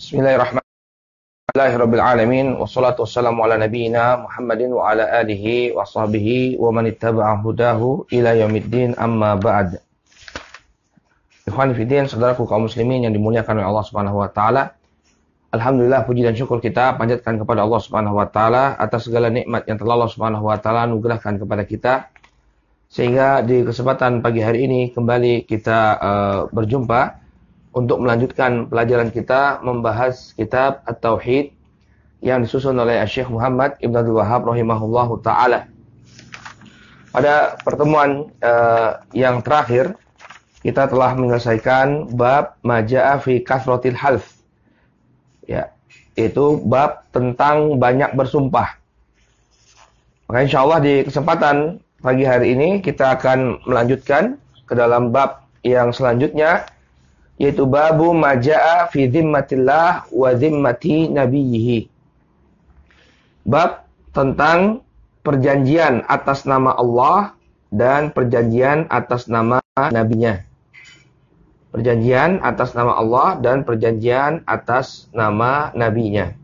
Bismillahirrahmanirrahim. Wassalatu wassalamu ala nabiyyina Muhammadin wa ala alihi wa sahbihi wa man ittaba'a hudahu ila yaumiddin, amma ba'd. Ikhwani fiddin, saudaraku kaum muslimin yang dimuliakan oleh Allah Subhanahu wa taala. Alhamdulillah, puji dan syukur kita panjatkan kepada Allah Subhanahu wa taala atas segala nikmat yang telah Allah Subhanahu wa taala anugerahkan kepada kita. Sehingga di kesempatan pagi hari ini kembali kita berjumpa untuk melanjutkan pelajaran kita membahas kitab At-Tauhid yang disusun oleh Syekh Muhammad Ibn Abdul Wahhab rahimahullahu ta'ala. Pada pertemuan yang terakhir, kita telah menyelesaikan bab Maja'a fi Kathratil Half. Ya, itu bab tentang banyak bersumpah. Maka insyaallah di kesempatan pagi hari ini kita akan melanjutkan ke dalam bab yang selanjutnya, yaitu babu maja'a fi dhimmatillah wa dhimmati nabiyhi. Bab tentang perjanjian atas nama Allah dan perjanjian atas nama nabinya. Perjanjian atas nama Allah dan perjanjian atas nama nabinya.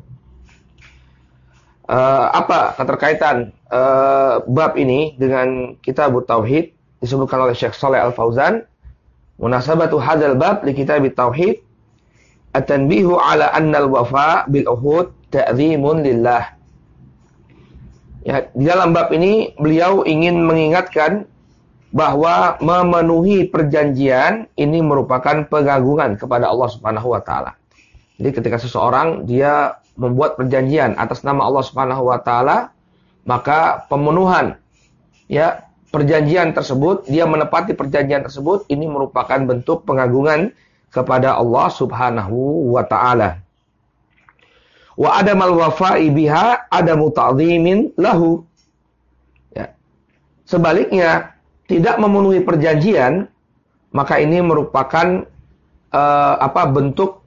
Apa keterkaitan bab ini dengan kitab Tauhid disebutkan oleh Syekh Shalih Al-Fauzan? Munasabatu hadzal bab li kitab Tauhid at-tanbihu ala anna al-wafa bil uhud ta'zimun lillah. Ya, di dalam bab ini beliau ingin mengingatkan bahwa memenuhi perjanjian ini merupakan pengagungan kepada Allah Subhanahu wa taala. Jadi ketika seseorang dia membuat perjanjian atas nama Allah Subhanahu wa taala, maka pemenuhan perjanjian tersebut, dia menepati perjanjian tersebut, ini merupakan bentuk pengagungan kepada Allah Subhanahu wa taala. Wa adamal wafa'i biha adamu ta'dhimin lahu. Ya. Sebaliknya, tidak memenuhi perjanjian, maka ini merupakan bentuk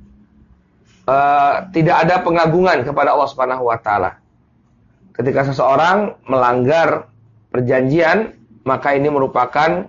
tidak ada pengagungan kepada Allah Subhanahu wa taala. Ketika seseorang melanggar perjanjian, maka ini merupakan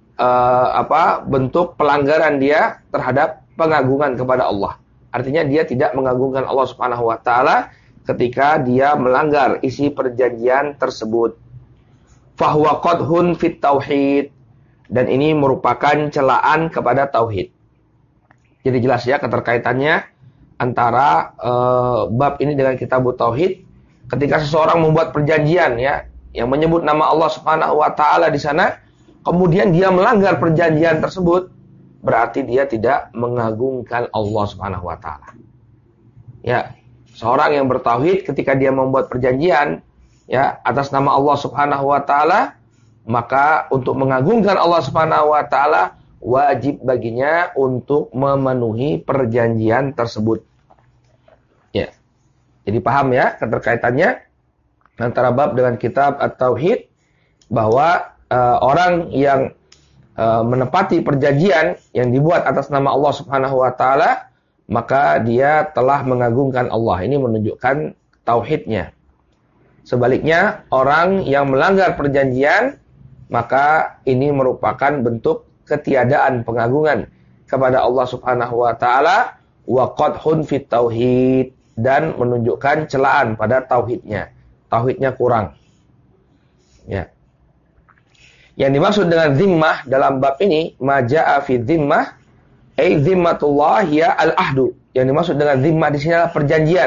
bentuk pelanggaran dia terhadap pengagungan kepada Allah. Artinya dia tidak mengagungkan Allah Subhanahu wa taala ketika dia melanggar isi perjanjian tersebut. Fahuwa qadhun fit tauhid, dan ini merupakan celaan kepada tauhid. Jadi jelas ya keterkaitannya antara bab ini dengan kitab Tauhid. Ketika seseorang membuat perjanjian yang menyebut nama Allah Subhanahu wa taala di sana, kemudian dia melanggar perjanjian tersebut, berarti dia tidak mengagungkan Allah Subhanahu wa taala. Ya, seorang yang bertauhid ketika dia membuat perjanjian atas nama Allah Subhanahu wa taala, maka untuk mengagungkan Allah Subhanahu wa taala wajib baginya untuk memenuhi perjanjian tersebut. Ya. Jadi paham ya keterkaitannya antara bab dengan kitab At-Tauhid, bahwa orang yang menepati perjanjian yang dibuat atas nama Allah Subhanahu wa taala, maka dia telah mengagungkan Allah. Ini menunjukkan tauhidnya. Sebaliknya, orang yang melanggar perjanjian, maka ini merupakan bentuk ketiadaan pengagungan kepada Allah Subhanahu wa taala, wa qadhun fit tauhid, dan menunjukkan celaan pada tauhidnya. Tauhidnya kurang. Ya. Yang dimaksud dengan zimmah dalam bab ini, maja'a fi zimmah, ay zimmatullah ya al-ahdu. Yang dimaksud dengan zimmah di sini adalah perjanjian.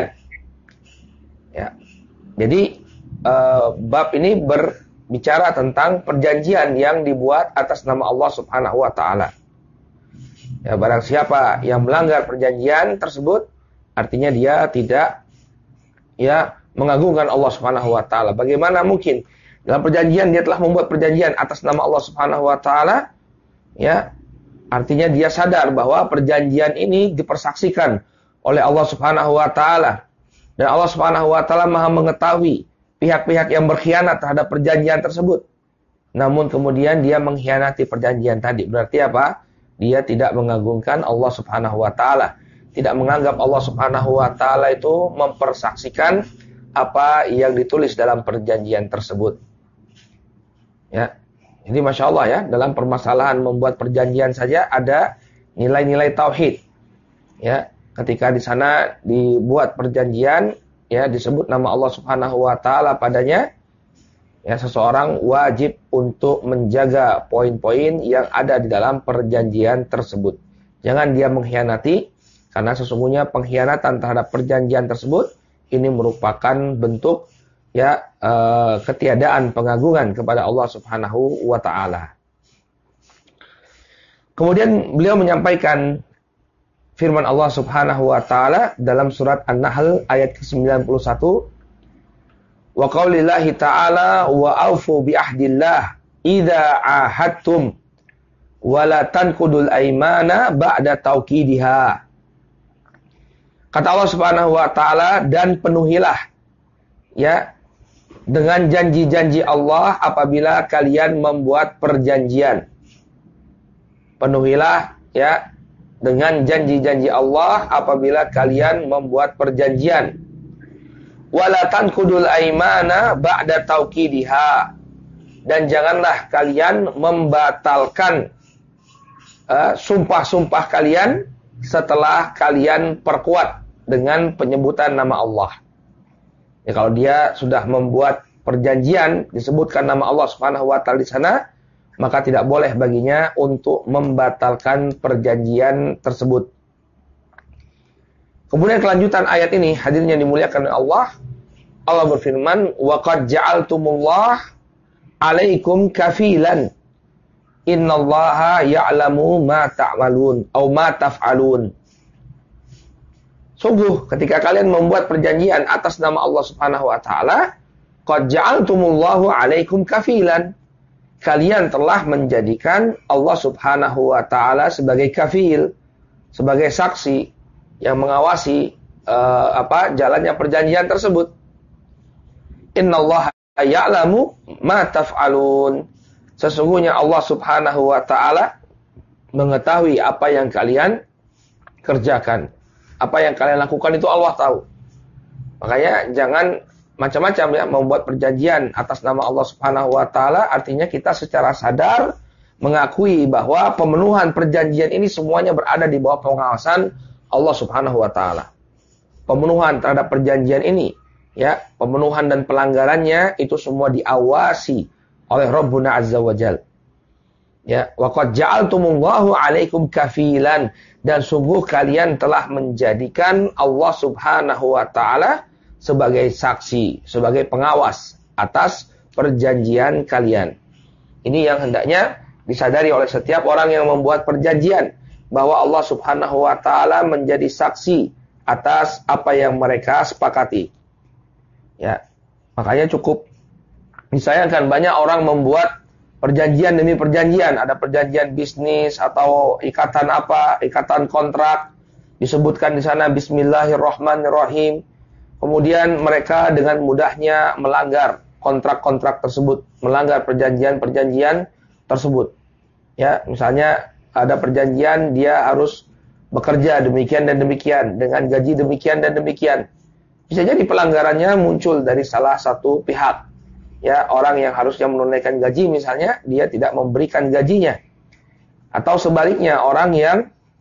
Ya. Jadi bab ini berbicara tentang perjanjian yang dibuat atas nama Allah Subhanahu wa taala. Ya, barang siapa yang melanggar perjanjian tersebut, artinya dia tidak mengagungkan Allah Subhanahu wa taala. Bagaimana mungkin dalam perjanjian dia telah membuat perjanjian atas nama Allah Subhanahu wa taala? Ya, artinya dia sadar bahwa perjanjian ini dipersaksikan oleh Allah Subhanahu wa taala, dan Allah Subhanahu wa taala Maha mengetahui pihak-pihak yang berkhianat terhadap perjanjian tersebut. Namun kemudian dia mengkhianati perjanjian tadi. Berarti apa? Dia tidak mengagungkan Allah Subhanahu wa taala. Tidak menganggap Allah Subhanahu wa taala itu mempersaksikan apa yang ditulis dalam perjanjian tersebut. Ya. Jadi Masya Allah ya, dalam permasalahan membuat perjanjian saja ada nilai-nilai tauhid. Ya. ketika di sana dibuat perjanjian, ya disebut nama Allah Subhanahu wa taala padanya, ya seseorang wajib untuk menjaga poin-poin yang ada di dalam perjanjian tersebut. Jangan dia mengkhianati, karena sesungguhnya pengkhianatan terhadap perjanjian tersebut ini merupakan bentuk ketiadaan pengagungan kepada Allah Subhanahu wa taala. Kemudian beliau menyampaikan firman Allah Subhanahu wa taala dalam surat An-Nahl ayat ke-91, wa qaulillahi ta'ala wa aufu bi ahdillah idza ahadtum wa la tanqudul aymana ba'da tauqidiha. Kata Allah Subhanahu wa taala, dan penuhilah ya dengan janji-janji Allah apabila kalian membuat perjanjian. Penuhilah ya dengan janji-janji Allah apabila kalian membuat perjanjian. Wala tanqudul aymana ba'da tauqidiha. Dan janganlah kalian membatalkan sumpah-sumpah kalian setelah kalian perkuat dengan penyebutan nama Allah. Ya, kalau dia sudah membuat perjanjian disebutkan nama Allah Subhanahu wa taala di sana, maka tidak boleh baginya untuk membatalkan perjanjian tersebut. Kemudian kelanjutan ayat ini, hadirin yang dimuliakan oleh Allah, Allah berfirman, wa qad ja'altumullah 'alaikum kafilan. Innallaha ya'lamu ma ta'malun atau ma taf'alun. Sungguh ketika kalian membuat perjanjian atas nama Allah Subhanahu wa taala, qad ja'altumullahu 'alaikum kafilan. Kalian telah menjadikan Allah Subhanahu wa taala sebagai kafil, sebagai saksi yang mengawasi jalannya perjanjian tersebut. Innallaha ya'lamu ma taf'alun. Sesungguhnya Allah Subhanahu wa taala mengetahui apa yang kalian kerjakan. Apa yang kalian lakukan itu Allah tahu. Makanya jangan macam-macam ya membuat perjanjian atas nama Allah Subhanahu wa taala, artinya kita secara sadar mengakui bahwa pemenuhan perjanjian ini semuanya berada di bawah pengawasan Allah Subhanahu wa taala. Pemenuhan terhadap perjanjian ini, ya, pemenuhan dan pelanggarannya itu semua diawasi oleh Rabbuna Azza wa Jalla. Ya, wa qad ja'altumullahu 'alaikum kafilan, dan sungguh kalian telah menjadikan Allah Subhanahu wa taala sebagai saksi, sebagai pengawas atas perjanjian kalian. Ini yang hendaknya disadari oleh setiap orang yang membuat perjanjian, bahwa Allah Subhanahu wa taala menjadi saksi atas apa yang mereka sepakati. Ya, makanya cukup disayangkan banyak orang membuat perjanjian demi perjanjian, ada perjanjian bisnis atau ikatan ikatan kontrak, disebutkan di sana Bismillahirrahmanirrahim. Kemudian mereka dengan mudahnya melanggar kontrak-kontrak tersebut, melanggar perjanjian-perjanjian tersebut. Ya, misalnya ada perjanjian dia harus bekerja demikian dan demikian dengan gaji demikian dan demikian. Bisa jadi pelanggarannya muncul dari salah satu pihak. Ya, orang yang harusnya menunaikan gaji misalnya, dia tidak memberikan gajinya. Atau sebaliknya, orang yang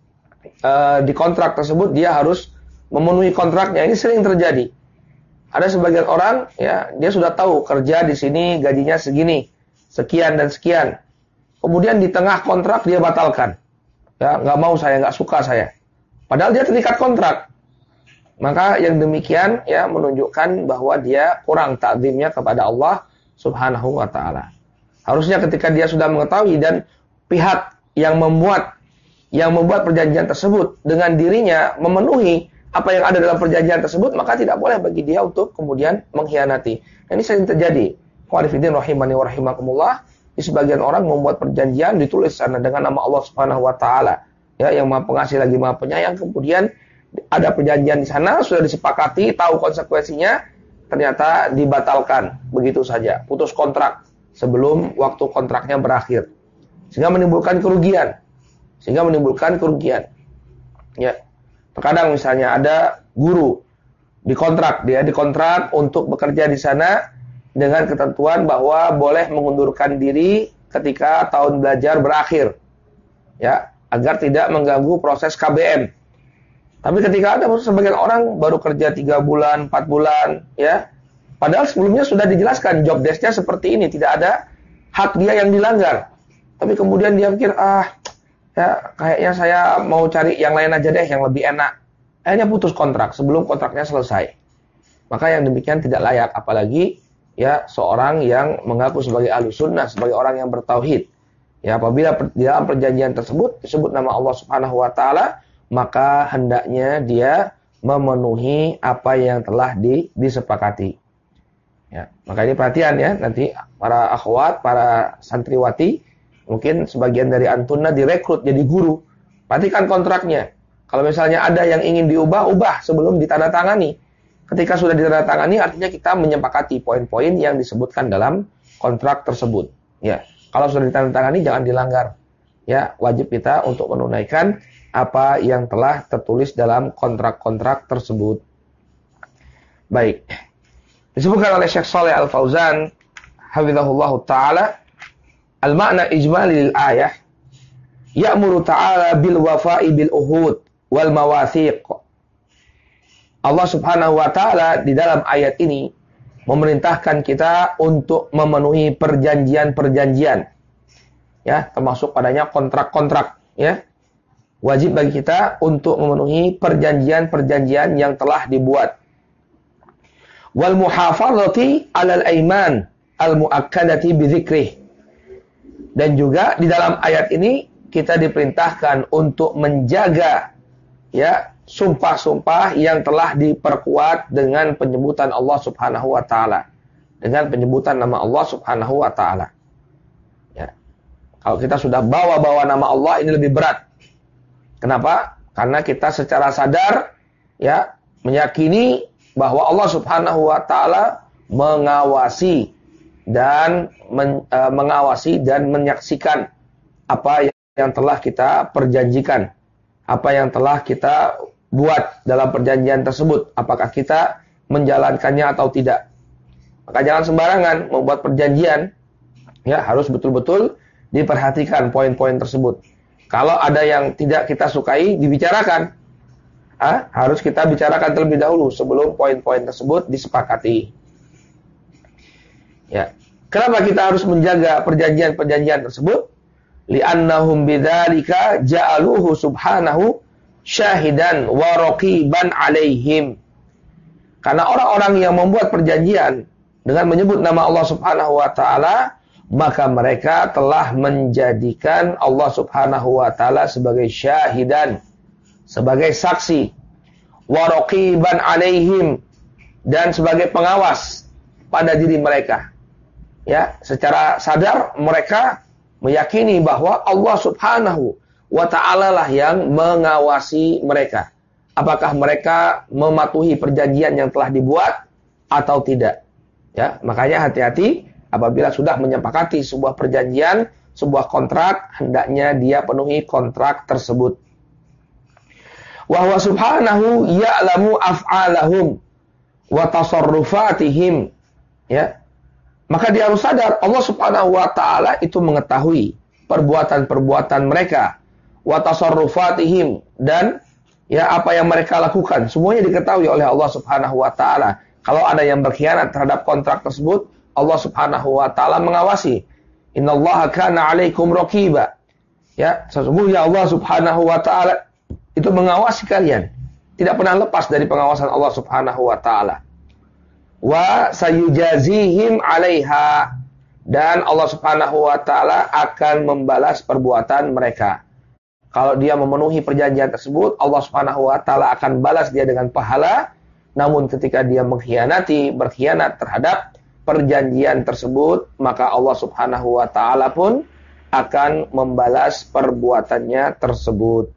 di kontrak tersebut dia harus memenuhi kontraknya. Ini sering terjadi. Ada sebagian orang, ya, dia sudah tahu kerja di sini gajinya segini, sekian dan sekian. Kemudian di tengah kontrak dia batalkan. Ya, nggak mau saya, nggak suka saya. Padahal dia terikat kontrak. Maka yang demikian ya menunjukkan bahwa dia kurang takzimnya kepada Allah Subhanahu wa taala. Harusnya ketika dia sudah mengetahui dan pihak yang membuat perjanjian tersebut dengan dirinya memenuhi apa yang ada dalam perjanjian tersebut, maka tidak boleh bagi dia untuk kemudian mengkhianati. Ini sering terjadi. Qawalifidin rahimani wa rahimakumullah, di sebagian orang membuat perjanjian ditulis sana dengan nama Allah Subhanahu wa taala, ya, yang Maha Pengasih lagi Maha Penyayang, kemudian ada perjanjian di sana, sudah disepakati, tahu konsekuensinya, ternyata dibatalkan begitu saja, putus kontrak sebelum waktu kontraknya berakhir, sehingga menimbulkan kerugian. Ya, terkadang misalnya ada guru dia dikontrak untuk bekerja di sana dengan ketentuan bahwa boleh mengundurkan diri ketika tahun belajar berakhir, ya, agar tidak mengganggu proses KBM. Tapi ketika ada sebagian orang baru kerja 3 bulan, 4 bulan, ya, padahal sebelumnya sudah dijelaskan job desk-nya seperti ini, tidak ada hak dia yang dilanggar. Tapi kemudian dia pikir, ya kayaknya saya mau cari yang lain aja deh, yang lebih enak. Akhirnya putus kontrak sebelum kontraknya selesai. Maka yang demikian tidak layak, apalagi ya seorang yang mengaku sebagai ahlus sunnah, sebagai orang yang bertauhid. Ya, apabila di dalam perjanjian tersebut disebut nama Allah Subhanahu wa taala, maka hendaknya dia memenuhi apa yang telah disepakati. Ya, maka ini perhatian ya, nanti para akhwat, para santriwati, mungkin sebagian dari antunna direkrut jadi guru. Perhatikan kontraknya. Kalau misalnya ada yang ingin diubah, ubah sebelum ditandatangani. Ketika sudah ditandatangani, artinya kita menyepakati poin-poin yang disebutkan dalam kontrak tersebut. Ya, kalau sudah ditandatangani jangan dilanggar. Ya, wajib kita untuk menunaikan apa yang telah tertulis dalam kontrak-kontrak tersebut. Baik. Disebutkan oleh Syekh Shalih Al-Fauzan hafizahullahu taala, al-ma'na ijmali lil ayah ya'muru ta'ala bil wafa'i bil uhud wal mawathiq. Allah Subhanahu wa taala di dalam ayat ini memerintahkan kita untuk memenuhi perjanjian-perjanjian. Ya, termasuk padanya kontrak-kontrak, ya. Wajib bagi kita untuk memenuhi perjanjian-perjanjian yang telah dibuat. Wal muhafazati 'alal aiman al muakkadati bi dzikrih. Dan juga di dalam ayat ini kita diperintahkan untuk menjaga ya sumpah-sumpah yang telah diperkuat dengan penyebutan Allah Subhanahu wa taala. Dengan penyebutan nama Allah Subhanahu wa taala. Ya. Kalau kita sudah bawa-bawa nama Allah, ini lebih berat. Kenapa? Karena kita secara sadar ya meyakini bahwa Allah Subhanahu wa taala mengawasi dan menyaksikan apa yang telah kita perjanjikan, apa yang telah kita buat dalam perjanjian tersebut, apakah kita menjalankannya atau tidak. Maka jangan sembarangan membuat perjanjian, ya harus betul-betul diperhatikan poin-poin tersebut. Kalau ada yang tidak kita sukai, dibicarakan. Harus kita bicarakan terlebih dahulu sebelum poin-poin tersebut disepakati. Ya. Kenapa kita harus menjaga perjanjian-perjanjian tersebut? Li'annahum bidzalika ja'aluhu subhanahu syahidan wa raqiban 'alaihim. Karena orang-orang yang membuat perjanjian dengan menyebut nama Allah Subhanahu wa taala, maka mereka telah menjadikan Allah Subhanahu wa taala sebagai syahidan, sebagai saksi, wa raqiban 'alaihim, dan sebagai pengawas pada diri mereka. Ya, secara sadar mereka meyakini bahwa Allah Subhanahu wa ta'ala lah yang mengawasi mereka. Apakah mereka mematuhi perjanjian yang telah dibuat atau tidak. Ya, makanya hati-hati apabila sudah menyepakati sebuah perjanjian, sebuah kontrak, hendaknya dia penuhi kontrak tersebut. Wa huwa subhanahu ya'lamu af'alahum wa tasarrufatihim. Ya. Maka dia harus sadar Allah Subhanahu wa taala itu mengetahui perbuatan-perbuatan mereka, wa tasarrufatihim, dan ya apa yang mereka lakukan semuanya diketahui oleh Allah Subhanahu wa taala. Kalau ada yang berkhianat terhadap kontrak tersebut, Allah Subhanahu wa taala mengawasi. Innallaha kana 'alaikum raqiba. Ya, sesungguhnya Allah Subhanahu wa taala itu mengawasi kalian. Tidak pernah lepas dari pengawasan Allah Subhanahu wa taala. Wa sayujazihim 'alaiha, dan Allah Subhanahu wa taala akan membalas perbuatan mereka. Kalau dia memenuhi perjanjian tersebut, Allah Subhanahu wa taala akan balas dia dengan pahala. Namun ketika dia berkhianat terhadap perjanjian tersebut, maka Allah Subhanahu wa taala pun akan membalas perbuatannya tersebut.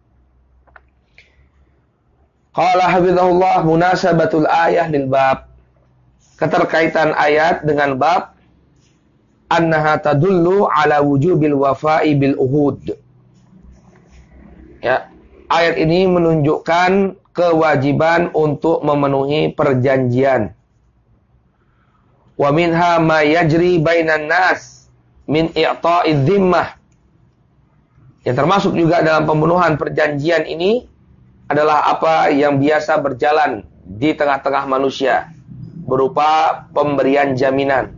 Qala hafizahullah munasabatul ayah lil bab. Keterkaitan ayat dengan bab annaha tadullu ala wujubil wafa'i bil uhud. Ya, ayat ini menunjukkan kewajiban untuk memenuhi perjanjian. Wa minha ma yajri bainan nas min i'ta'iz zimmah. Yang termasuk juga dalam pembunuhan perjanjian ini adalah apa yang biasa berjalan di tengah-tengah manusia berupa pemberian jaminan.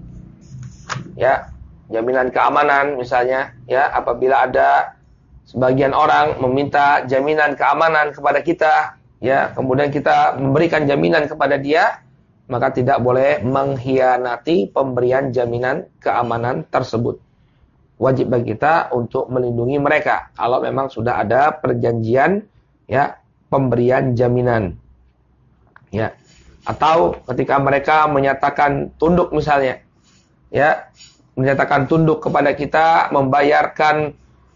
Ya, jaminan keamanan misalnya, ya, apabila ada sebagian orang meminta jaminan keamanan kepada kita, ya, kemudian kita memberikan jaminan kepada dia, maka tidak boleh mengkhianati pemberian jaminan keamanan tersebut. Wajib bagi kita untuk melindungi mereka kalau memang sudah ada perjanjian, ya, pemberian jaminan. Ya. Atau ketika mereka menyatakan tunduk misalnya, ya, menyatakan tunduk kepada kita, membayarkan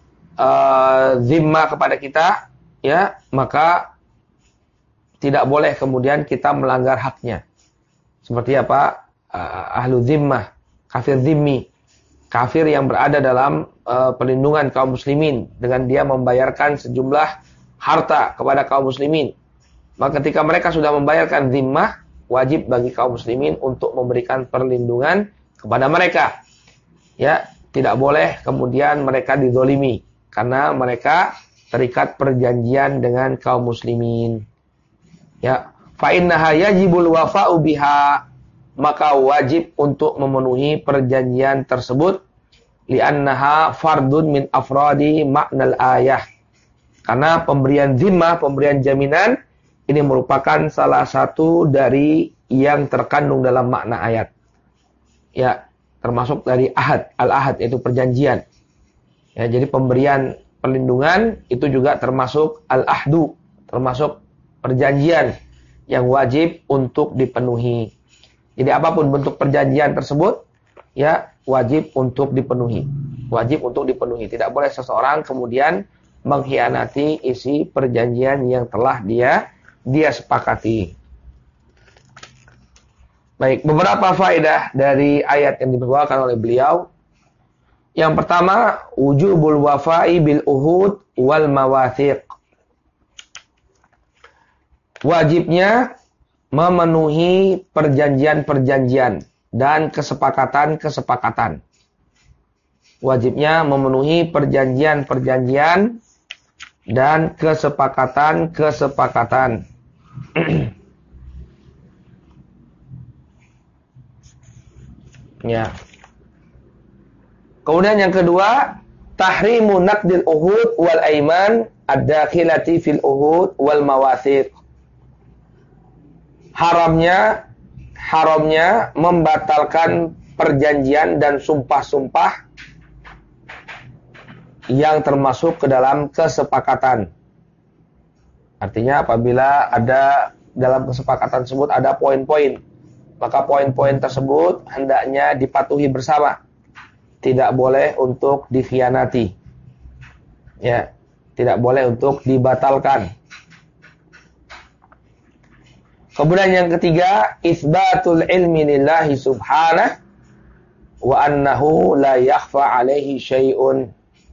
zimmah kepada kita, ya, maka tidak boleh kemudian kita melanggar haknya. Seperti apa? Ahlu zimmah, kafir zimmi, kafir yang berada dalam perlindungan kaum muslimin dengan dia membayarkan sejumlah harta kepada kaum muslimin. Maka ketika mereka sudah membayarkan zimmah, wajib bagi kaum muslimin untuk memberikan perlindungan kepada mereka. Ya, tidak boleh kemudian mereka dizolimi karena mereka terikat perjanjian dengan kaum muslimin. Ya, fa innaha yajibul wafa'u biha, maka wajib untuk memenuhi perjanjian tersebut, li'annaha fardun min afradi maknal ayah. Karena pemberian zimmah, pemberian jaminan ini merupakan salah satu dari yang terkandung dalam makna ayat. Ya, termasuk dari ahad, al-ahad yaitu perjanjian. Ya, jadi pemberian perlindungan itu juga termasuk al-ahdu, termasuk perjanjian yang wajib untuk dipenuhi. Jadi apapun bentuk perjanjian tersebut, ya, wajib untuk dipenuhi. Wajib untuk dipenuhi. Tidak boleh seseorang kemudian mengkhianati isi perjanjian yang telah dia sepakati. Baik, beberapa faedah dari ayat yang dibawakan oleh beliau. Yang pertama, wujubul wafa'i bil uhud wal mawathiq. Wajibnya memenuhi perjanjian-perjanjian dan kesepakatan-kesepakatan. Wajibnya memenuhi perjanjian-perjanjian dan kesepakatan-kesepakatan. Ya. Kemudian yang kedua, tahrimu naqdil uhud wal aiman ad-dakhilati fil uhud wal mawathiq. Haramnya membatalkan perjanjian dan sumpah-sumpah yang termasuk ke dalam kesepakatan. Artinya apabila ada dalam kesepakatan tersebut ada poin-poin, maka poin-poin tersebut hendaknya dipatuhi bersama. Tidak boleh untuk dikhianati. Ya, tidak boleh untuk dibatalkan. Kemudian yang ketiga, isbatul ilmi lillahi subhanahu wa annahu la yakhfa alaihi syai'un.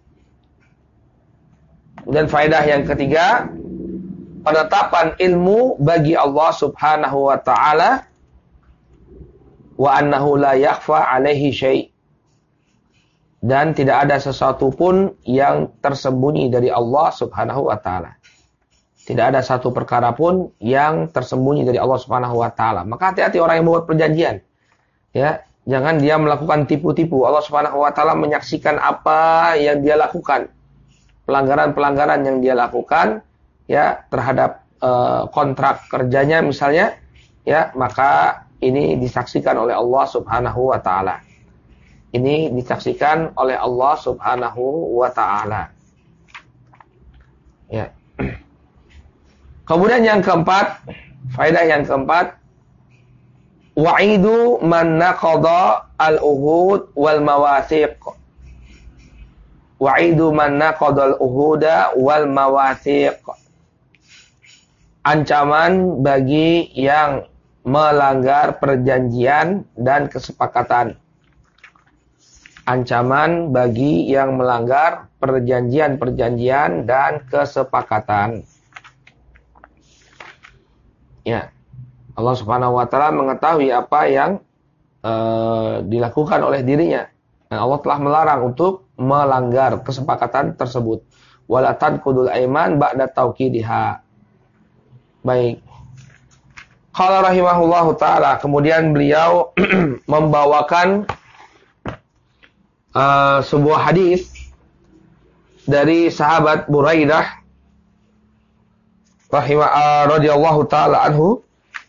Dan faedah yang ketiga, penetapan ilmu bagi Allah subhanahu wa ta'ala wa annahu la yakhfa alaihi syai'. Dan tidak ada sesuatu pun yang tersembunyi dari Allah subhanahu wa ta'ala. Tidak ada satu perkara pun yang tersembunyi dari Allah subhanahu wa ta'ala. Maka hati-hati orang yang membuat perjanjian. Ya, jangan dia melakukan tipu-tipu. Allah subhanahu wa ta'ala menyaksikan apa yang dia lakukan. Pelanggaran-pelanggaran yang dia lakukan, ya, terhadap kontrak kerjanya misalnya, ya, maka ini disaksikan oleh Allah subhanahu wa ta'ala. Ini disaksikan oleh Allah subhanahu wa ta'ala. Ya. Kemudian yang keempat, faedah yang keempat, wa'idu man naqada al-uhud wal mawathiq. Wa'idu man naqada al-uhuda wal mawathiq. Ancaman bagi yang melanggar perjanjian dan kesepakatan. Ancaman bagi yang melanggar perjanjian-perjanjian dan kesepakatan. Ya, Allah subhanahu wa ta'ala mengetahui apa yang dilakukan oleh dirinya. Dan Allah telah melarang untuk melanggar kesepakatan tersebut. Wala tanqudul aiman ba'da tauqidiha. Baik. Qala rahimahullahu taala, kemudian beliau membawakan sebuah hadis dari sahabat Buraidah radhiyallahu taala anhu.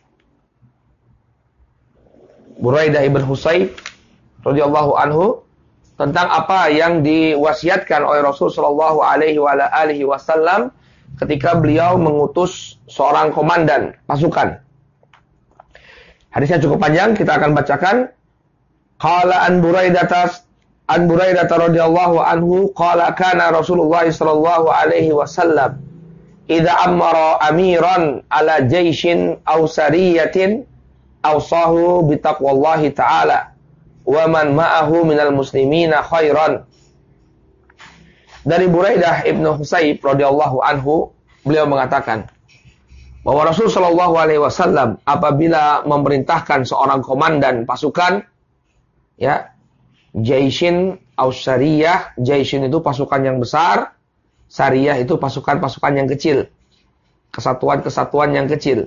Buraidah ibn Husayb radhiyallahu anhu, tentang apa yang diwasiatkan oleh Rasul sallallahu alaihi wasallam ketika beliau mengutus seorang komandan pasukan. Hadisnya cukup panjang, kita akan bacakan. Qala an Buraidah radhiyallahu anhu qala kana Rasulullah sallallahu alaihi wasallam idza amara amiran ala jaishin aw sariyatin awsahu bi taqwallahi ta'ala wa man ma'ahu minal muslimina khairan. Dari Buraidah ibnu Husayb radhiyallahu anhu, beliau mengatakan bahwa Rasul sallallahu alaihi wasallam apabila memerintahkan seorang komandan pasukan, ya, jaishin aw sariyah, jaishin itu pasukan yang besar, sariyah itu pasukan-pasukan yang kecil, kesatuan-kesatuan yang kecil,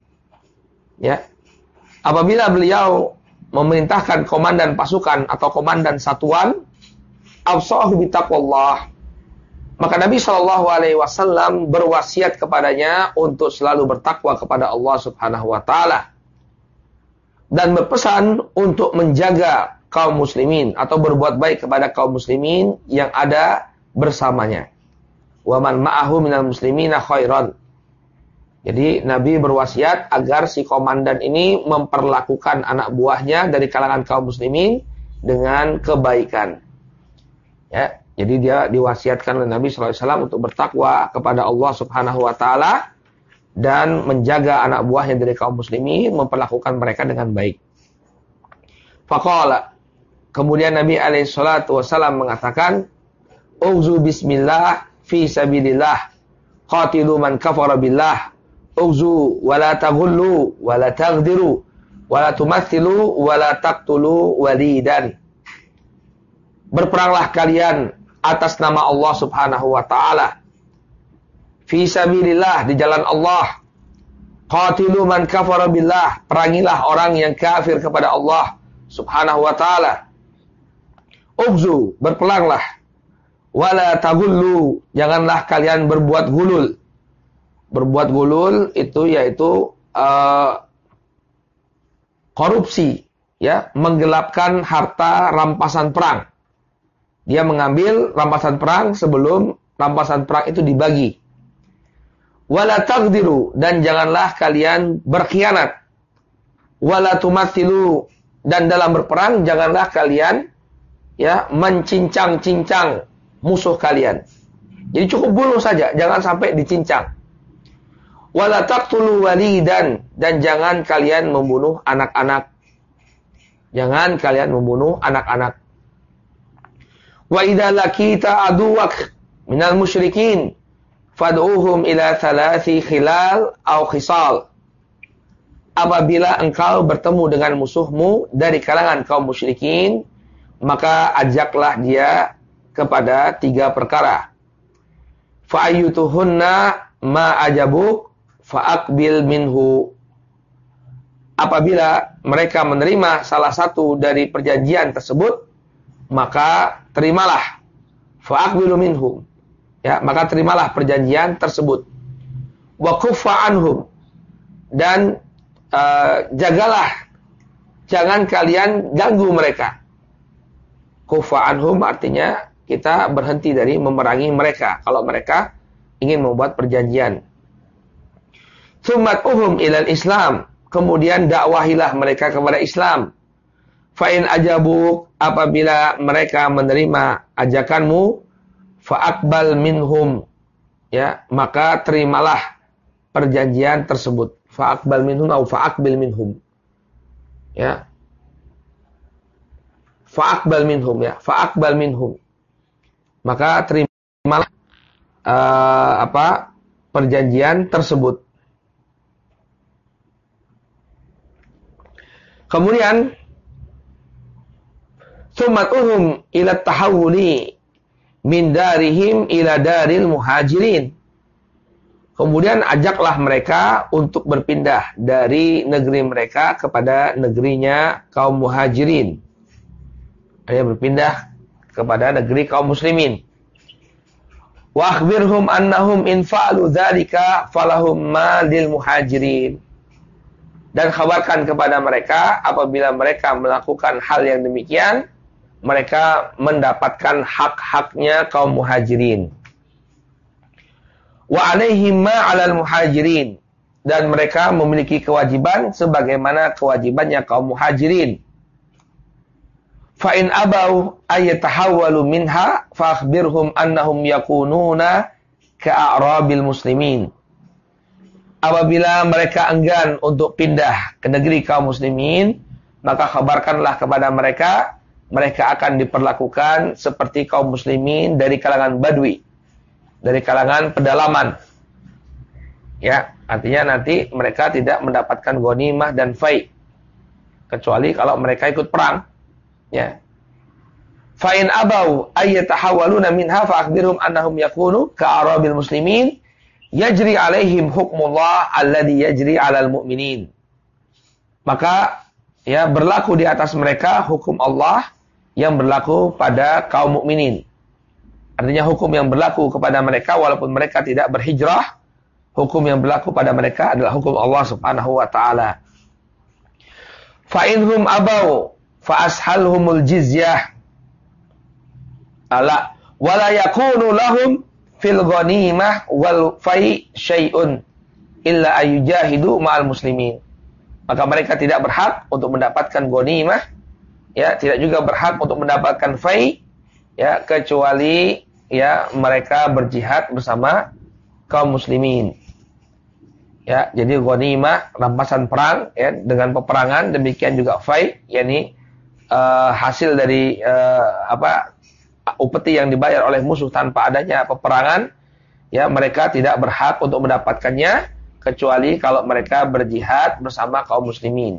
ya. Apabila beliau memerintahkan komandan pasukan atau komandan satuan, awsahu bi taqwallah, maka Nabi Shallallahu alaihi wasallam berwasiat kepadanya untuk selalu bertakwa kepada Allah Subhanahu wa taala dan berpesan untuk menjaga kaum muslimin atau berbuat baik kepada kaum muslimin yang ada bersamanya. Wa man ma'ahu minal muslimina khairan. Jadi Nabi berwasiat agar si komandan ini memperlakukan anak buahnya dari kalangan kaum muslimin dengan kebaikan. Ya, jadi dia diwasiatkan oleh Nabi sallallahu alaihi wasallam untuk bertakwa kepada Allah Subhanahu wa taala dan menjaga anak buahnya dari kaum muslimin, memperlakukan mereka dengan baik. Faqala, kemudian Nabi alaihi salatu wasallam mengatakan, "Uzu bismillah fi sabilillah, qatilu man kafara billah." Uzu wala taghullu wala taghdiru wala tumathilu wala taqtulu walidan. Berperanglah kalian atas nama Allah Subhanahu wa taala. Fi sabilillah, di jalan Allah. Qatilu man kafara billah, perangilah orang yang kafir kepada Allah Subhanahu wa taala. Uzu, berperanglah. Wala taghullu, janganlah kalian berbuat gulul. Berbuat gulul itu yaitu korupsi, ya, menggelapkan harta rampasan perang. Dia mengambil rampasan perang sebelum rampasan perang itu dibagi. Wala taqdiru, dan janganlah kalian berkhianat. Wala tumathilu, dan dalam berperang janganlah kalian, ya, mencincang-cincang musuh kalian. Jadi cukup bunuh saja, jangan sampai dicincang. Wala taqtulu walidan, dan jangan kalian membunuh anak-anak. Jangan kalian membunuh anak-anak. Wa idza laqita aduwak minal musyrikin fad'uhum ila thalathi khilal aw khisal. Apabila engkau bertemu dengan musuhmu dari kalangan kaum musyrikin, maka ajaklah dia kepada 3 perkara. Fa ayyutuhunna ma ajabuk fa'aqbil minhu. Apabila mereka menerima salah satu dari perjanjian tersebut, maka terimalah. Fa'aqbilu minhum, ya, maka terimalah perjanjian tersebut. Wa kuffa anhum, dan jagalah, jangan kalian ganggu mereka. Kuffa anhum artinya kita berhenti dari memerangi mereka kalau mereka ingin membuat perjanjian. Tsummad'uhum ilal Islam, kemudian dakwahilah mereka kepada Islam. Fa in ajabuk, apabila mereka menerima ajakanmu, fa'aqbal minhum, ya, maka terimalah perjanjian tersebut. Fa'aqbal minhum atau fa'aqbil minhum, ya. Fa'aqbal minhum, ya, fa'aqbal minhum, maka terimalah perjanjian tersebut. Kemudian tsummad'uhum ila tahawuli min darihim ila daril muhajirin Kemudian ajaklah mereka untuk berpindah dari negeri mereka kepada negerinya kaum muhajirin. Dia berpindah kepada negeri kaum muslimin. Wa akhbirhum annahum in fa'alu dzalika falahum ma lil muhajirin. Dan kabarkan kepada mereka apabila mereka melakukan hal yang demikian, mereka mendapatkan hak-haknya kaum muhajirin. Wa alaihim ma 'alal muhajirin, dan mereka memiliki kewajiban sebagaimana kewajibannya kaum muhajirin. Fa in abau ayatahawwalu minha fa akhbirhum annahum yakununa ka'arabil muslimin. Apabila mereka enggan untuk pindah ke negeri kaum muslimin, maka kabarkanlah kepada mereka, mereka akan diperlakukan seperti kaum muslimin dari kalangan badui, dari kalangan pedalaman. Ya, artinya nanti mereka tidak mendapatkan ghanimah dan fai kecuali kalau mereka ikut perang. Ya. Fa in abau ayyatahawwaluna minha fa akhbirhum annahum yakunu ka'arabil muslimin yajri alaihim hukmullah alladhi yajri 'alal mu'minin. Maka ya berlaku di atas mereka hukum Allah yang berlaku pada kaum mukminin. Artinya hukum yang berlaku kepada mereka walaupun mereka tidak berhijrah, hukum yang berlaku pada mereka adalah hukum Allah Subhanahu wa taala. Fa inhum abau fa ashalhumul jizyah ala wala yakunu lahum fil ghanimah wal fai syai'un illa ayujahidu ma'al muslimin. Maka mereka tidak berhak untuk mendapatkan ghanimah, ya, tidak juga berhak untuk mendapatkan fai, ya, kecuali ya mereka berjihad bersama kaum muslimin. Ya, jadi ghanimah rampasan perang, ya, dengan peperangan, demikian juga fai, yakni hasil dari upeti yang dibayar oleh musuh tanpa adanya peperangan, ya, mereka tidak berhak untuk mendapatkannya kecuali kalau mereka berjihad bersama kaum muslimin.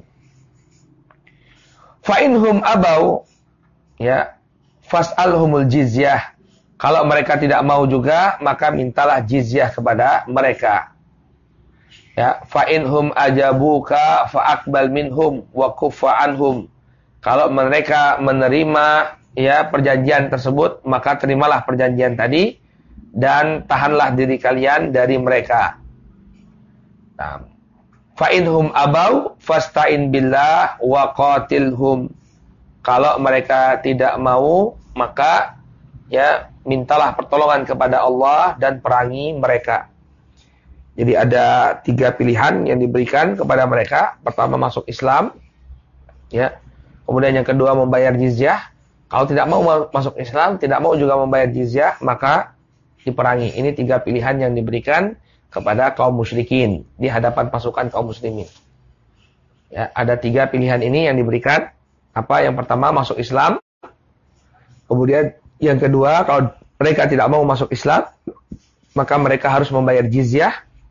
Fa inhum abau, ya, fas'alhumul jizyah. Kalau mereka tidak mau juga, maka mintalah jizyah kepada mereka. Ya, fa inhum ajabuka fa aqbal minhum wa kuffa anhum. Kalau mereka menerima, ya, perjanjian tersebut, maka terimalah perjanjian tadi dan tahanlah diri kalian dari mereka. Nah, fa inhum abau fasta'in billah wa qatilhum. Kalau mereka tidak mau, maka ya mintalah pertolongan kepada Allah dan perangi mereka. Jadi ada 3 pilihan yang diberikan kepada mereka. Pertama, masuk Islam, ya. Kemudian yang kedua, membayar jizyah. Kalau tidak mau masuk Islam, tidak mau juga membayar jizyah, maka diperangi. Ini 3 pilihan yang diberikan kepada kaum musyrikin di hadapan pasukan kaum muslimin. Ya, ada 3 pilihan ini yang diberikan. Apa? Yang pertama, masuk Islam. Kemudian yang kedua, kalau mereka tidak mau masuk Islam, maka mereka harus membayar jizyah.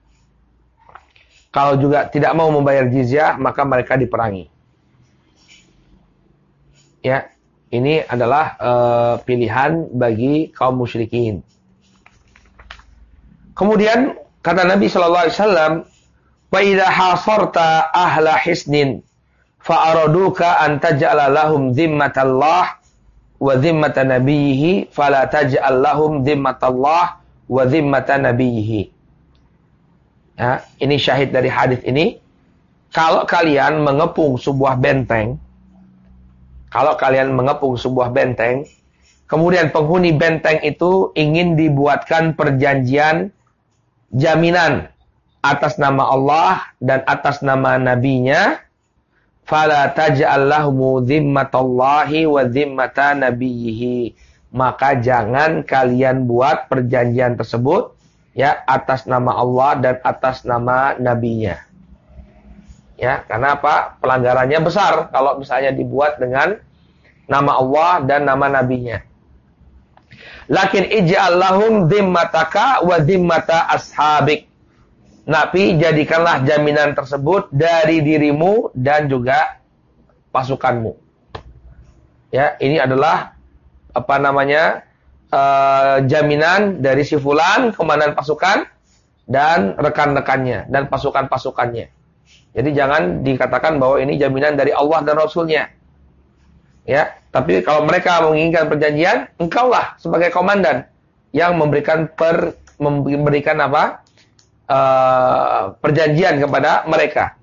Kalau juga tidak mau membayar jizyah, maka mereka diperangi. Ya, ini adalah pilihan bagi kaum musyrikin. Kemudian kata Nabi sallallahu alaihi wasallam, "Wa idza hasarta ahla hisnin fa araduka an taj'ala lahum dhimmatallah wa dhimmata nabiyhi fala taj'al lahum dhimmatallah wa dhimmata nabiyhi." Ya, ini syahid dari hadis ini. Kalau kalian mengepung sebuah benteng, kemudian penghuni benteng itu ingin dibuatkan perjanjian jaminan atas nama Allah dan atas nama nabinya, fala taj'al lahum dhimmatallahi wa dhimmata nabiyhi. Maka jangan kalian buat perjanjian tersebut, ya, atas nama Allah dan atas nama nabinya. Ya, karena apa? Pelanggarannya besar kalau misalnya dibuat dengan nama Allah dan nama nabinya. Lakin ij'al lahum dhimmataka wa dhimmata ashabik. Nabi, jadikanlah jaminan tersebut dari dirimu dan juga pasukanmu. Ya, ini adalah jaminan dari si fulan, komandan pasukan, dan rekan-rekannya dan pasukan-pasukannya. Jadi jangan dikatakan bahwa ini jaminan dari Allah dan Rasulnya. Ya, tapi kalau mereka menginginkan perjanjian, engkaulah sebagai komandan yang memberikan perjanjian kepada mereka.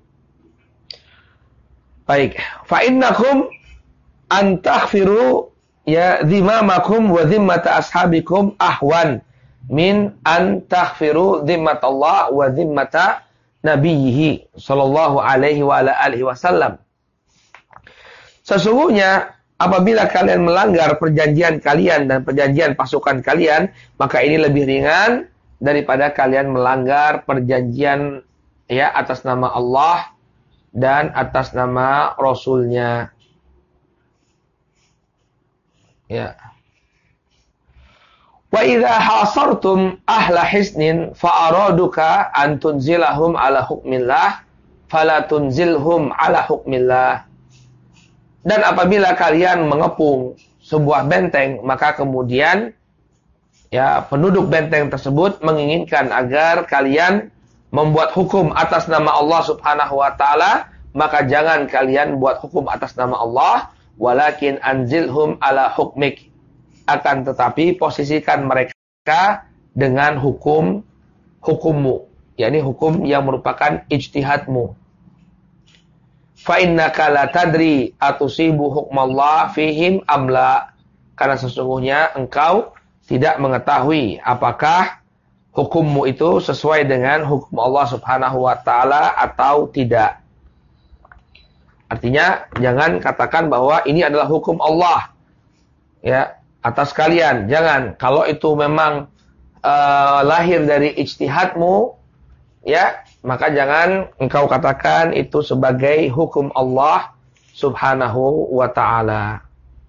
Baik, fa innakum an taghfiru ya dhimamakum wa dhimmata ashabikum ahwan min an taghfiru dhimmatallah wa dhimmata nabiyhi sallallahu alaihi wa ala alihi wasallam. Sesungguhnya apabila kalian melanggar perjanjian kalian dan perjanjian pasukan kalian, maka ini lebih ringan daripada kalian melanggar perjanjian ya atas nama Allah dan atas nama Rasulnya. Ya. Wa idza hasartum ahla hisnin fa araduka an tunzilahum ala hukmillah fala tunzilhum ala hukmillah. Dan apabila kalian mengepung sebuah benteng, maka kemudian ya penduduk benteng tersebut menginginkan agar kalian membuat hukum atas nama Allah Subhanahu wa taala, maka jangan kalian buat hukum atas nama Allah, walakin anzilhum ala hukmik. Akan tetapi posisikan mereka dengan hukummu, yakni hukum yang merupakan ijtihadmu. Fa innaka la tadri atusibu hukmallah fihim amla. Karena sesungguhnya engkau tidak mengetahui apakah hukummu itu sesuai dengan hukum Allah Subhanahu wa taala atau tidak. Artinya jangan katakan bahwa ini adalah hukum Allah ya atas kalian. Jangan. Kalau itu memang lahir dari ijtihadmu ya, maka jangan engkau katakan itu sebagai hukum Allah Subhanahu wa ta'ala.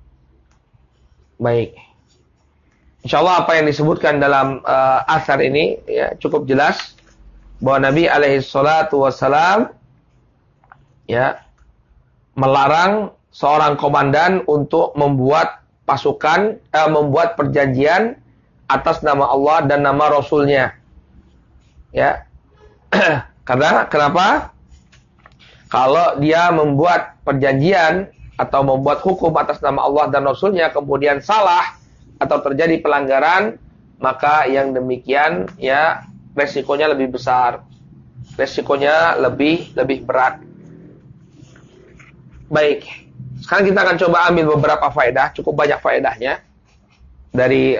Baik. InsyaAllah apa yang disebutkan dalam asar ini ya, cukup jelas bahwa Nabi alaihi salatu wassalam ya, melarang seorang komandan untuk membuat pasukan, membuat perjanjian atas nama Allah dan nama Rasulnya. Ya. Karena kenapa? Kalau dia membuat perjanjian atau membuat hukum atas nama Allah dan Rasulnya kemudian salah atau terjadi pelanggaran, maka yang demikian ya resikonya lebih besar, resikonya lebih berat. Baik, sekarang kita akan coba ambil beberapa faedah, cukup banyak faedahnya dari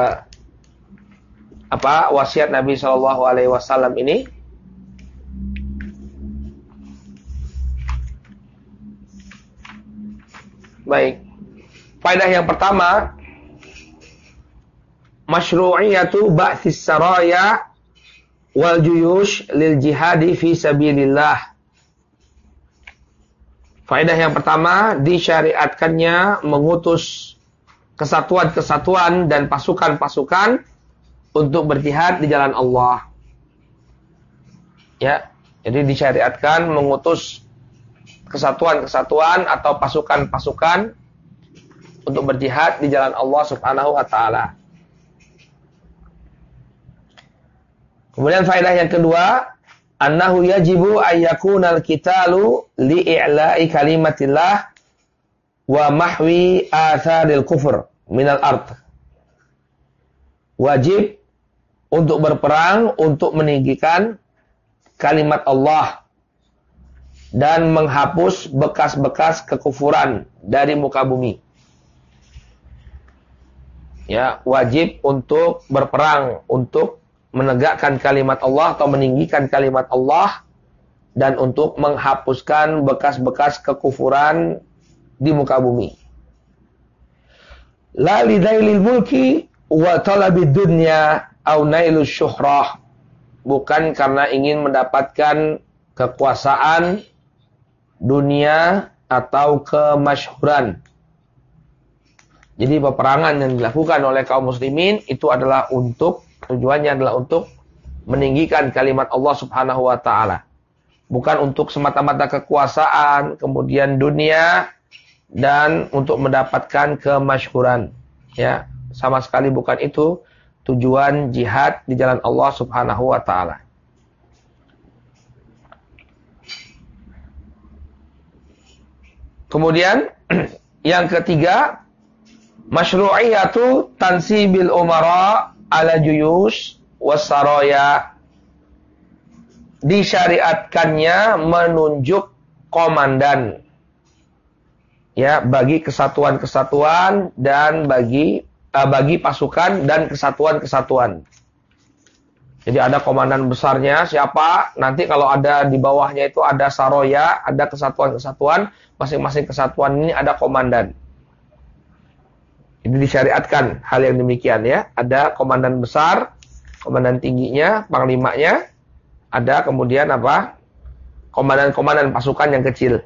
wasiat Nabi Shallallahu Alaihi Wasallam ini. Baik, faedah yang pertama, masyru'iyatu ba'this saraya wal juyush lil jihadi fi sabilillah. Faedah yang pertama, disyariatkannya mengutus kesatuan-kesatuan dan pasukan-pasukan untuk berjihad di jalan Allah. Ya, jadi disyariatkan mengutus kesatuan-kesatuan atau pasukan-pasukan untuk berjihad di jalan Allah Subhanahu wa taala. Kemudian faedah yang kedua, annahu yajibu ayyakunal qitalu li'i'la'i kalimatillah wa mahwi atharil kufur minal ard. Wajib untuk berperang untuk meninggikan kalimat Allah dan menghapus bekas-bekas kekufuran dari muka bumi. Ya, wajib untuk berperang untuk menegakkan kalimat Allah atau meninggikan kalimat Allah dan untuk menghapuskan bekas-bekas kekufuran di muka bumi. La lidailil mulki wa talabid dunya au nailus syuhrah. Bukan karena ingin mendapatkan kekuasaan dunia atau kemasyhuran. Jadi peperangan yang dilakukan oleh kaum muslimin itu adalah tujuannya adalah untuk meninggikan kalimat Allah Subhanahu wa taala. Bukan untuk semata-mata kekuasaan, kemudian dunia dan untuk mendapatkan kemasyhuran. Ya, sama sekali bukan itu tujuan jihad di jalan Allah Subhanahu wa taala. Kemudian yang ketiga, masyru'iyatu tansibil umara ala juyus wasaraya. Disyariatkannya menunjuk komandan ya bagi kesatuan-kesatuan dan bagi pasukan dan kesatuan-kesatuan. Jadi ada komandan besarnya siapa, nanti kalau ada di bawahnya itu ada saroya, ada kesatuan-kesatuan, masing-masing kesatuan ini ada komandan. Jadi disyariatkan hal yang demikian ya, ada komandan besar, komandan tingginya, panglimanya, ada kemudian apa? Komandan-komandan pasukan yang kecil.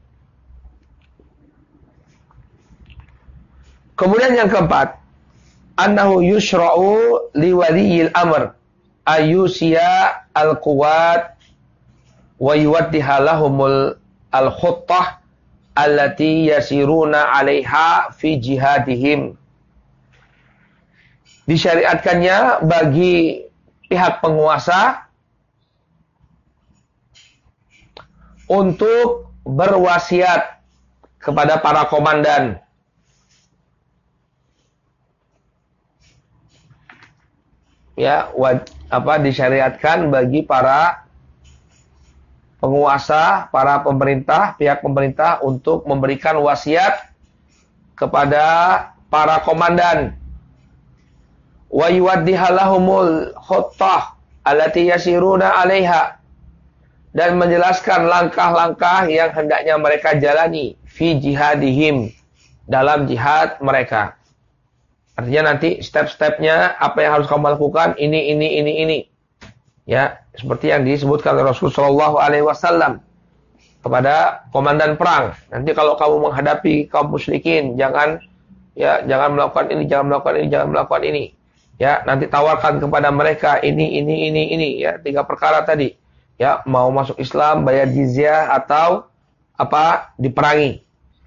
Kemudian yang keempat, annahu yushra'u liwaliyil amr ayusiya al-quwat wa yuwaddiha lahumul al-khuttah allati yasiruna 'alaiha fi jihadihim. Disyariatkannya bagi pihak penguasa untuk berwasiat kepada para komandan ya, disyariatkan bagi para penguasa, para pemerintah, pihak pemerintah untuk memberikan wasiat kepada para komandan. Wa yuwaddihalahumul khuttah allati yasiruna 'alaiha, dan menjelaskan langkah-langkah yang hendaknya mereka jalani fi jihadihim, dalam jihad mereka. Artinya nanti step-stepnya apa yang harus kamu lakukan, ini. Ya, seperti yang disebutkan oleh Rasulullah SAW kepada komandan perang. Nanti kalau kamu menghadapi kaum musyrikin, jangan melakukan ini, jangan melakukan ini. Ya, nanti tawarkan kepada mereka ini. Ya, 3 perkara tadi. Ya, mau masuk Islam, bayar jizyah atau diperangi.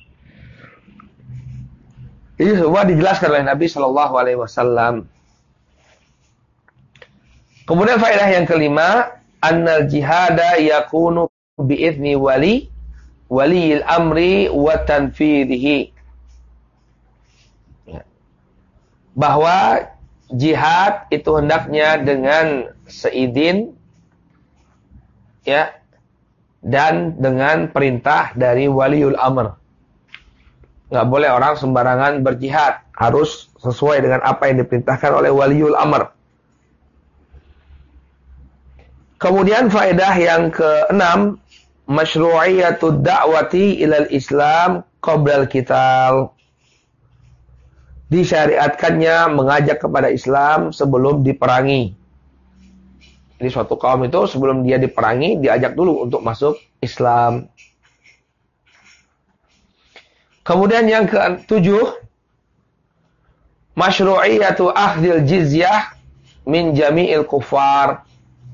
Ini semua dijelaskan oleh Nabi Shallallahu Alaihi Wasallam. Kemudian faedah yang kelima, annal jihada yakunu bi'izni waliyil amri wa tanfidhihi. Bahwa jihad itu hendaknya dengan seizin ya, dan dengan perintah dari waliul amr. Nggak boleh orang sembarangan berjihad, harus sesuai dengan apa yang diperintahkan oleh waliul amr. Kemudian faedah yang keenam, masyru'iyatud da'wati ilal Islam qoblal qital. Disyariatkannya mengajak kepada Islam sebelum diperangi. Jadi suatu kaum itu sebelum dia diperangi, diajak dulu untuk masuk Islam. Kemudian yang ke-7, masyru'iyatu akhdil jizyah min jami'il kufar.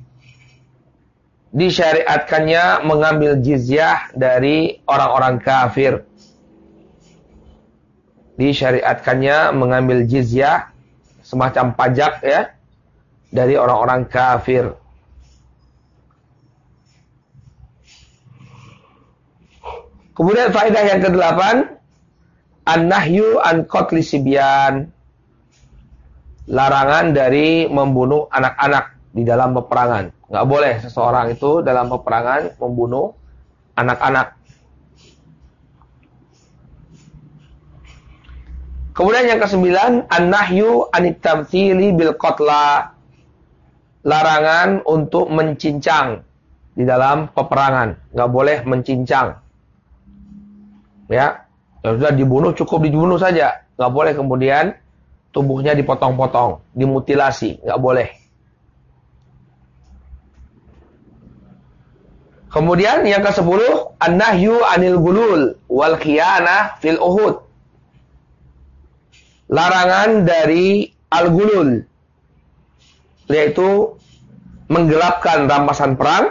Disyariatkannya mengambil jizyah dari orang-orang kafir. Disyariatkannya mengambil jizyah, semacam pajak ya, dari orang-orang kafir. Kemudian faedah yang ke-8, an-nahyu an qatli sibyan. Larangan dari membunuh anak-anak di dalam peperangan. Nggak boleh seseorang itu dalam peperangan membunuh anak-anak. Kemudian yang ke-9, an-nahyu anit tamtsili bil qatla. Larangan untuk mencincang di dalam peperangan. Nggak boleh mencincang. Ya, sudah dibunuh, cukup dibunuh saja. Nggak boleh kemudian tubuhnya dipotong-potong, dimutilasi. Nggak boleh. Kemudian yang ke-10, an-nahyu anil gulul wal khiyanah fil uhud. Larangan dari al-gulul, yaitu menggelapkan rampasan perang,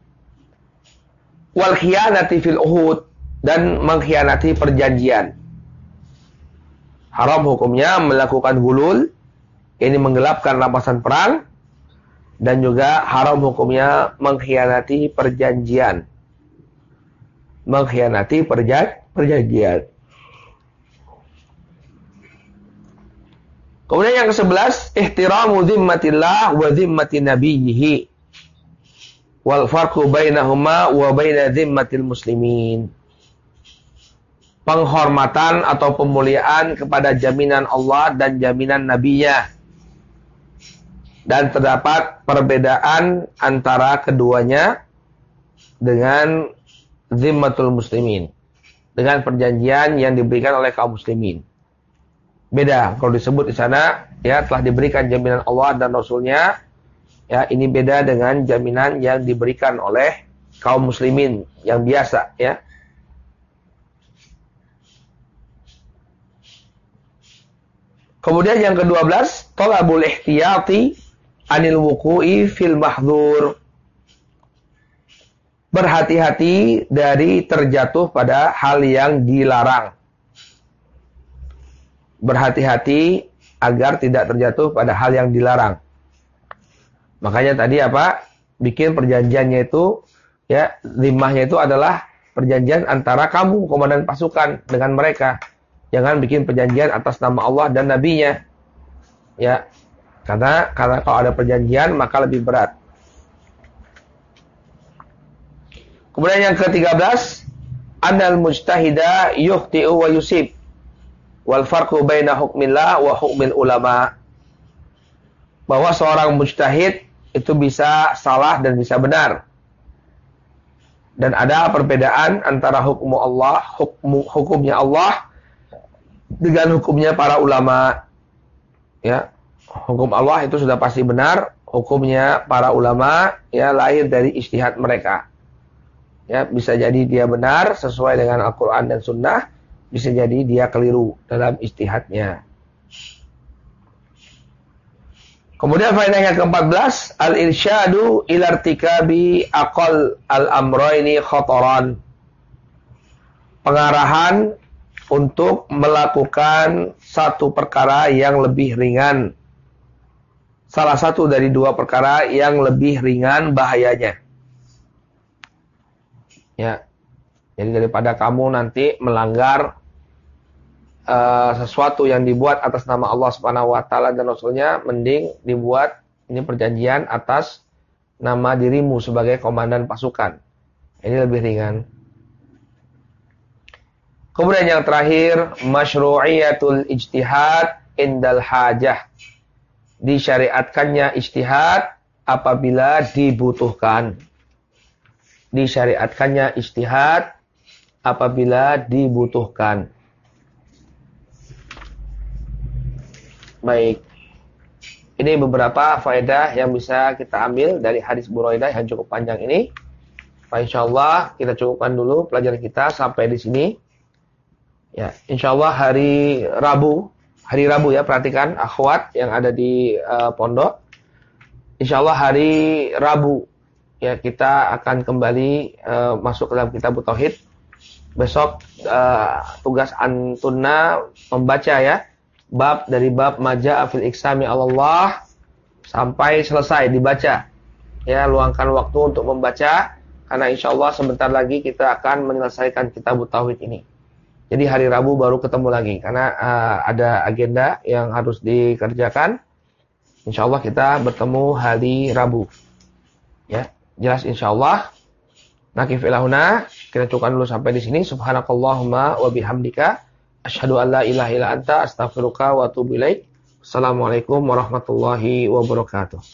wal khiyanati fil uhud, dan mengkhianati perjanjian. Haram hukumnya melakukan gulul, ini menggelapkan rampasan perang, dan juga haram hukumnya mengkhianati perjanjian. mengkhianati perjanjian. Kemudian yang ke-11, ihtiramu zimmatillah wa zimmati nabiyhi wal farqu bainahuma wa baina zimmatil muslimin. Penghormatan atau pemuliaan kepada jaminan Allah dan jaminan Nabi-Nya. Dan terdapat perbedaan antara keduanya dengan zimmatul muslimin. Dengan perjanjian yang diberikan oleh kaum muslimin. Beda, kalau disebut di sana, ya telah diberikan jaminan Allah dan Rasul-Nya. Ya, ini beda dengan jaminan yang diberikan oleh kaum muslimin yang biasa, ya. Kemudian yang ke-12, talabul ihtiyati anil wuqu'i fil mahdzur. Berhati-hati dari terjatuh pada hal yang dilarang. Berhati-hati agar tidak terjatuh pada hal yang dilarang. Makanya tadi apa? Bikin perjanjiannya itu, ya, zimmahnya itu adalah perjanjian antara kamu, komandan pasukan, dengan mereka. Jangan bikin perjanjian atas nama Allah dan Nabi-Nya. Ya. Karena kalau ada perjanjian maka lebih berat. Kemudian yang ke-13, annal mujtahida yukhti'u wa yusib. Wal farqu baina hukmillah wa hukmil ulama. Bahwa seorang mujtahid itu bisa salah dan bisa benar. Dan ada perbedaan antara hukum Allah, hukumnya Allah dengan hukumnya para ulama. Ya, hukum Allah itu sudah pasti benar, hukumnya para ulama ya lahir dari ijtihad mereka. Ya, bisa jadi dia benar sesuai dengan Al-Qur'an dan Sunnah, bisa jadi dia keliru dalam ijtihadnya. Kemudian faedah yang ke-14, al-irsyadu ila irtikabi aqall al-amrayni khataran. Pengarahan untuk melakukan satu perkara yang lebih ringan. Salah satu dari dua perkara yang lebih ringan bahayanya. Ya. Jadi daripada kamu nanti melanggar sesuatu yang dibuat atas nama Allah Subhanahu wa taala dan Rasul-Nya, mending dibuat ini perjanjian atas nama dirimu sebagai komandan pasukan. Ini lebih ringan. Kemudian yang terakhir, masyru'iyatul ijtihad indal hajah. Disyariatkannya ijtihad apabila dibutuhkan. Disyariatkannya ijtihad apabila dibutuhkan. Baik. Ini beberapa faedah yang bisa kita ambil dari hadis Buraidah yang cukup panjang ini. Insyaallah kita cukupkan dulu pelajaran kita sampai di sini. Ya, insyaallah hari Rabu ya, perhatikan akhwat yang ada di pondok. Insyaallah hari Rabu ya kita akan kembali masuk ke dalam kitab tauhid. Besok tugas antunna membaca ya dari bab maja'a fil iksami Allah sampai selesai dibaca. Ya, luangkan waktu untuk membaca karena insyaallah sebentar lagi kita akan menyelesaikan kitab tauhid ini. Jadi hari Rabu baru ketemu lagi karena ada agenda yang harus dikerjakan. Insyaallah kita bertemu hari Rabu. Ya, jelas insyaallah. Nakif ilahuna, kita cukupkan dulu sampai di sini. Subhanakallahumma wa bihamdika asyhadu an la ilaha illa anta astaghfiruka wa atubu ilaik. Assalamualaikum warahmatullahi wabarakatuh.